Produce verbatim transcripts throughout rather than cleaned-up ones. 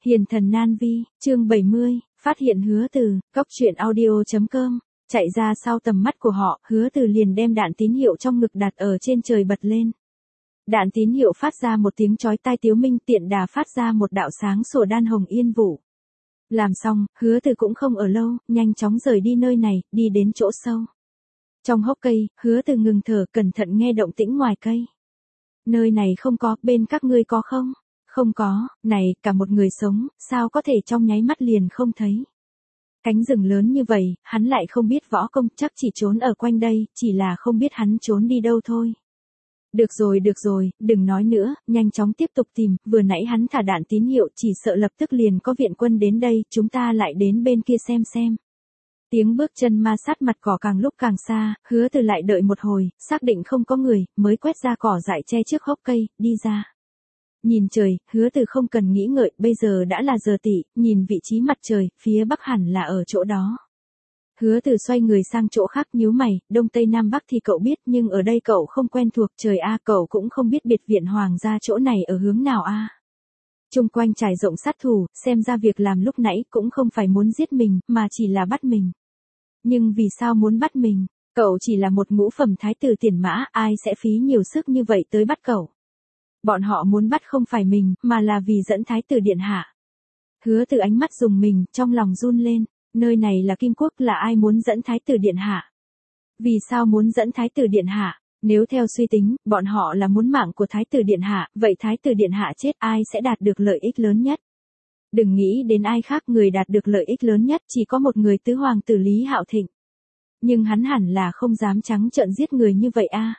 Hiền thần nan vi, chương bảy mươi, phát hiện Hứa Từ, cóc truyện audio chấm com, chạy ra sau tầm mắt của họ, Hứa Từ liền đem đạn tín hiệu trong ngực đặt ở trên trời bật lên. Đạn tín hiệu phát ra một tiếng chói tai tiếu minh, tiện đà phát ra một đạo sáng sủa đan hồng yên vụ. Làm xong, Hứa Từ cũng không ở lâu, nhanh chóng rời đi nơi này, đi đến chỗ sâu. Trong hốc cây, Hứa Từ ngừng thở, cẩn thận nghe động tĩnh ngoài cây. Nơi này không có, bên các ngươi có không? Không có, này, cả một người sống, sao có thể trong nháy mắt liền không thấy. Cánh rừng lớn như vậy, hắn lại không biết võ công, chắc chỉ trốn ở quanh đây, chỉ là không biết hắn trốn đi đâu thôi. Được rồi được rồi, đừng nói nữa, nhanh chóng tiếp tục tìm, vừa nãy hắn thả đạn tín hiệu, chỉ sợ lập tức liền có viện quân đến đây, chúng ta lại đến bên kia xem xem. Tiếng bước chân ma sát mặt cỏ càng lúc càng xa, Hứa Từ lại đợi một hồi, xác định không có người, mới quét ra cỏ dại che trước hốc cây, đi ra. Nhìn trời, Hứa Từ không cần nghĩ ngợi, bây giờ đã là giờ tỵ, nhìn vị trí mặt trời, phía bắc hẳn là ở chỗ đó. Hứa Từ xoay người sang chỗ khác, nhíu mày, đông tây nam bắc thì cậu biết, nhưng ở đây cậu không quen thuộc, trời a, cậu cũng không biết biệt viện hoàng gia chỗ này ở hướng nào a. Chung quanh trải rộng sát thủ, xem ra việc làm lúc nãy cũng không phải muốn giết mình, mà chỉ là bắt mình. Nhưng vì sao muốn bắt mình? Cậu chỉ là một ngũ phẩm thái tử tiền mã, ai sẽ phí nhiều sức như vậy tới bắt cậu? Bọn họ muốn bắt không phải mình, mà là vì dẫn thái tử điện hạ. Hứa Từ ánh mắt rùng mình, trong lòng run lên, nơi này là Kim Quốc, là ai muốn dẫn thái tử điện hạ? Vì sao muốn dẫn thái tử điện hạ? Nếu theo suy tính, bọn họ là muốn mạng của thái tử điện hạ, vậy thái tử điện hạ chết, ai sẽ đạt được lợi ích lớn nhất? Đừng nghĩ đến ai khác, người đạt được lợi ích lớn nhất chỉ có một người, tứ hoàng tử Lý Hạo Thịnh. Nhưng hắn hẳn là không dám trắng trợn giết người như vậy a.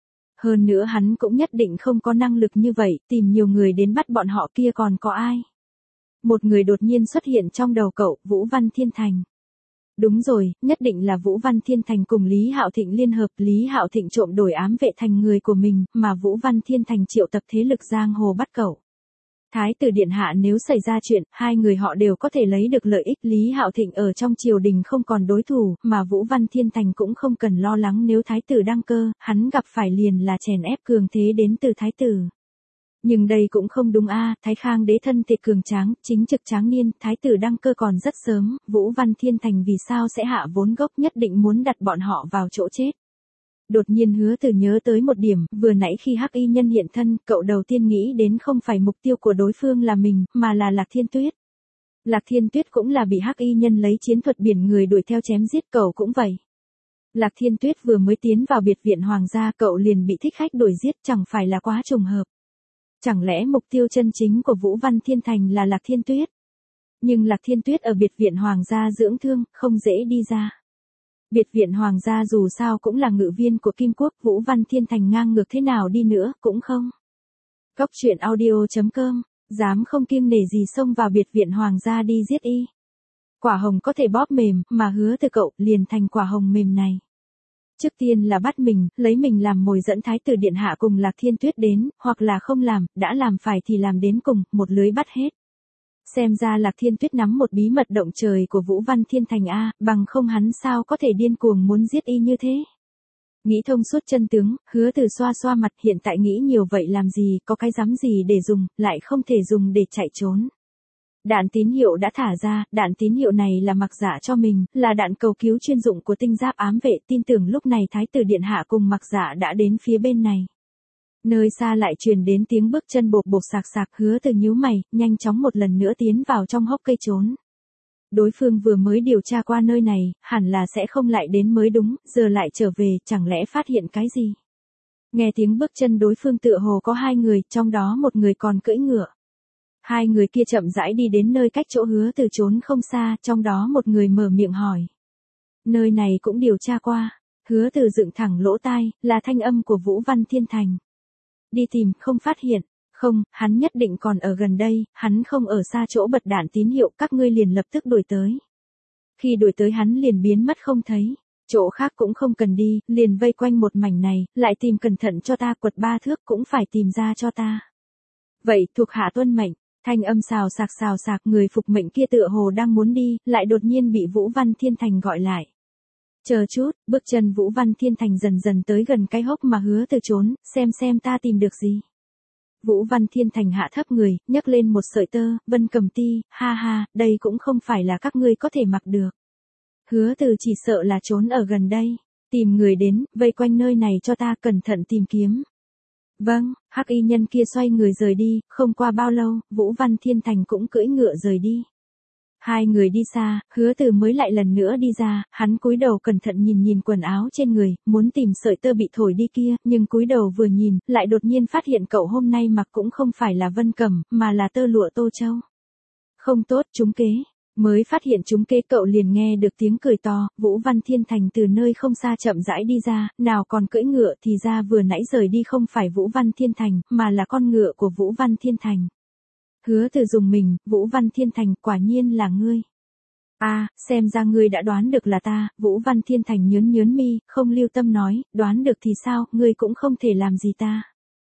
Hơn nữa hắn cũng nhất định không có năng lực như vậy, tìm nhiều người đến bắt bọn họ kia còn có ai. Một người đột nhiên xuất hiện trong đầu cậu, Vũ Văn Thiên Thành. Đúng rồi, nhất định là Vũ Văn Thiên Thành cùng Lý Hạo Thịnh liên hợp, Lý Hạo Thịnh trộm đổi ám vệ thành người của mình, mà Vũ Văn Thiên Thành triệu tập thế lực giang hồ bắt cậu. Thái tử điện hạ nếu xảy ra chuyện, hai người họ đều có thể lấy được lợi ích, Lý Hạo Thịnh ở trong triều đình không còn đối thủ, mà Vũ Văn Thiên Thành cũng không cần lo lắng nếu thái tử đăng cơ, hắn gặp phải liền là chèn ép cường thế đến từ thái tử. Nhưng đây cũng không đúng a, Thái Khang đế thân thể cường tráng, chính trực tráng niên, thái tử đăng cơ còn rất sớm, Vũ Văn Thiên Thành vì sao sẽ hạ vốn gốc, nhất định muốn đặt bọn họ vào chỗ chết. Đột nhiên Hứa Từ nhớ tới một điểm, vừa nãy khi Hắc Y Nhân hiện thân, cậu đầu tiên nghĩ đến không phải mục tiêu của đối phương là mình, mà là Lạc Thiên Tuyết. Lạc Thiên Tuyết cũng là bị Hắc Y Nhân lấy chiến thuật biển người đuổi theo chém giết, cậu cũng vậy. Lạc Thiên Tuyết vừa mới tiến vào biệt viện hoàng gia, cậu liền bị thích khách đuổi giết, chẳng phải là quá trùng hợp. Chẳng lẽ mục tiêu chân chính của Vũ Văn Thiên Thành là Lạc Thiên Tuyết? Nhưng Lạc Thiên Tuyết ở biệt viện hoàng gia dưỡng thương, không dễ đi ra. Biệt viện hoàng gia dù sao cũng là ngự viên của Kim Quốc, Vũ Văn Thiên Thành ngang ngược thế nào đi nữa, cũng không. Cóc truyện audio chấm com, dám không kiêng nể gì xông vào biệt viện hoàng gia đi giết y. Quả hồng có thể bóp mềm, mà Hứa Từ cậu liền thành quả hồng mềm này. Trước tiên là bắt mình, lấy mình làm mồi dẫn thái tử điện hạ cùng Lạc Thiên Tuyết đến, hoặc là không làm, đã làm phải thì làm đến cùng, một lưới bắt hết. Xem ra Lạc Thiên Tuyết nắm một bí mật động trời của Vũ Văn Thiên Thành a, bằng không hắn sao có thể điên cuồng muốn giết y như thế. Nghĩ thông suốt chân tướng, Hứa Từ xoa xoa mặt, hiện tại nghĩ nhiều vậy làm gì, có cái dám gì để dùng, lại không thể dùng để chạy trốn. Đạn tín hiệu đã thả ra, đạn tín hiệu này là mặc dạ cho mình, là đạn cầu cứu chuyên dụng của tinh giáp ám vệ, tin tưởng lúc này thái tử điện hạ cùng mặc dạ đã đến phía bên này. Nơi xa lại truyền đến tiếng bước chân bộp bộp sạc sạc, Hứa Từ nhíu mày, nhanh chóng một lần nữa tiến vào trong hốc cây trốn. Đối phương vừa mới điều tra qua nơi này, hẳn là sẽ không lại đến mới đúng, giờ lại trở về, chẳng lẽ phát hiện cái gì? Nghe tiếng bước chân đối phương tựa hồ có hai người, trong đó một người còn cưỡi ngựa. Hai người kia chậm rãi đi đến nơi cách chỗ Hứa Từ trốn không xa, trong đó một người mở miệng hỏi. Nơi này cũng điều tra qua. Hứa Từ dựng thẳng lỗ tai, là thanh âm của Vũ Văn Thiên Thành. Đi tìm, không phát hiện. Không, hắn nhất định còn ở gần đây, hắn không ở xa chỗ bật đạn tín hiệu, các ngươi liền lập tức đuổi tới. Khi đuổi tới hắn liền biến mất không thấy. Chỗ khác cũng không cần đi, liền vây quanh một mảnh này, lại tìm cẩn thận cho ta, quật ba thước cũng phải tìm ra cho ta. Vậy, thuộc hạ tuân mệnh. Thanh âm xào sạc xào sạc, người phục mệnh kia tựa hồ đang muốn đi, lại đột nhiên bị Vũ Văn Thiên Thành gọi lại. Chờ chút, bước chân Vũ Văn Thiên Thành dần dần tới gần cái hốc mà Hứa Từ trốn, xem xem ta tìm được gì. Vũ Văn Thiên Thành hạ thấp người, nhấc lên một sợi tơ, Vân Cầm Ti, ha ha, đây cũng không phải là các ngươi có thể mặc được. Hứa Từ chỉ sợ là trốn ở gần đây. Tìm người đến, vây quanh nơi này cho ta, cẩn thận tìm kiếm. Vâng, hắc y nhân kia xoay người rời đi, không qua bao lâu, Vũ Văn Thiên Thành cũng cưỡi ngựa rời đi. Hai người đi xa, Hứa Từ mới lại lần nữa đi ra, hắn cúi đầu cẩn thận nhìn nhìn quần áo trên người, muốn tìm sợi tơ bị thổi đi kia, nhưng cúi đầu vừa nhìn, lại đột nhiên phát hiện cậu hôm nay mặc cũng không phải là vân cẩm, mà là tơ lụa Tô Châu. Không tốt, trúng kế. Mới phát hiện trúng kế cậu liền nghe được tiếng cười to, Vũ Văn Thiên Thành từ nơi không xa chậm rãi đi ra, nào còn cưỡi ngựa thì ra vừa nãy rời đi không phải Vũ Văn Thiên Thành, mà là con ngựa của Vũ Văn Thiên Thành. Hứa Từ dùng mình, Vũ Văn Thiên Thành, quả nhiên là ngươi. A, à, xem ra ngươi đã đoán được là ta, Vũ Văn Thiên Thành nhớn nhớn mi, không lưu tâm nói, đoán được thì sao, ngươi cũng không thể làm gì ta.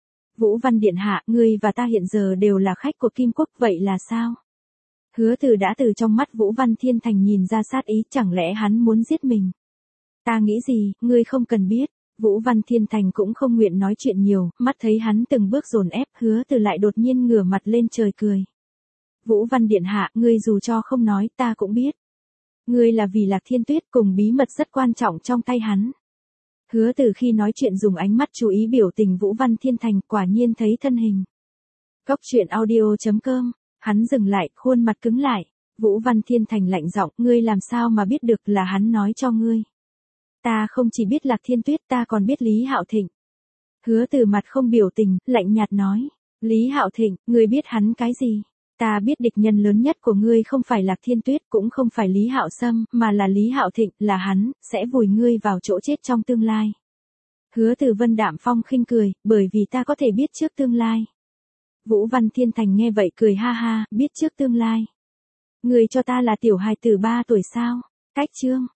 Vũ Văn Điện Hạ, ngươi và ta hiện giờ đều là khách của Kim Quốc, vậy là sao? Hứa Từ đã từ trong mắt Vũ Văn Thiên Thành nhìn ra sát ý, chẳng lẽ hắn muốn giết mình? Ta nghĩ gì, ngươi không cần biết. Vũ Văn Thiên Thành cũng không nguyện nói chuyện nhiều, mắt thấy hắn từng bước dồn ép, Hứa Từ lại đột nhiên ngửa mặt lên trời cười. Vũ Văn Điện Hạ, ngươi dù cho không nói, ta cũng biết. Ngươi là vì Lạc Thiên Tuyết cùng bí mật rất quan trọng trong tay hắn. Hứa Từ khi nói chuyện dùng ánh mắt chú ý biểu tình Vũ Văn Thiên Thành, quả nhiên thấy thân hình. Góc truyện audio chấm com, hắn dừng lại, khuôn mặt cứng lại. Vũ Văn Thiên Thành lạnh giọng, ngươi làm sao mà biết được là hắn nói cho ngươi. Ta không chỉ biết Lạc Thiên Tuyết, ta còn biết Lý Hạo Thịnh. Hứa Từ mặt không biểu tình, lạnh nhạt nói. Lý Hạo Thịnh, ngươi biết hắn cái gì? Ta biết địch nhân lớn nhất của ngươi không phải Lạc Thiên Tuyết, cũng không phải Lý Hạo Sâm, mà là Lý Hạo Thịnh, là hắn, sẽ vùi ngươi vào chỗ chết trong tương lai. Hứa Từ Vân đạm phong khinh cười, bởi vì ta có thể biết trước tương lai. Vũ Văn Thiên Thành nghe vậy cười ha ha, biết trước tương lai. Ngươi cho ta là tiểu hài tử ba tuổi sao? Cách chương.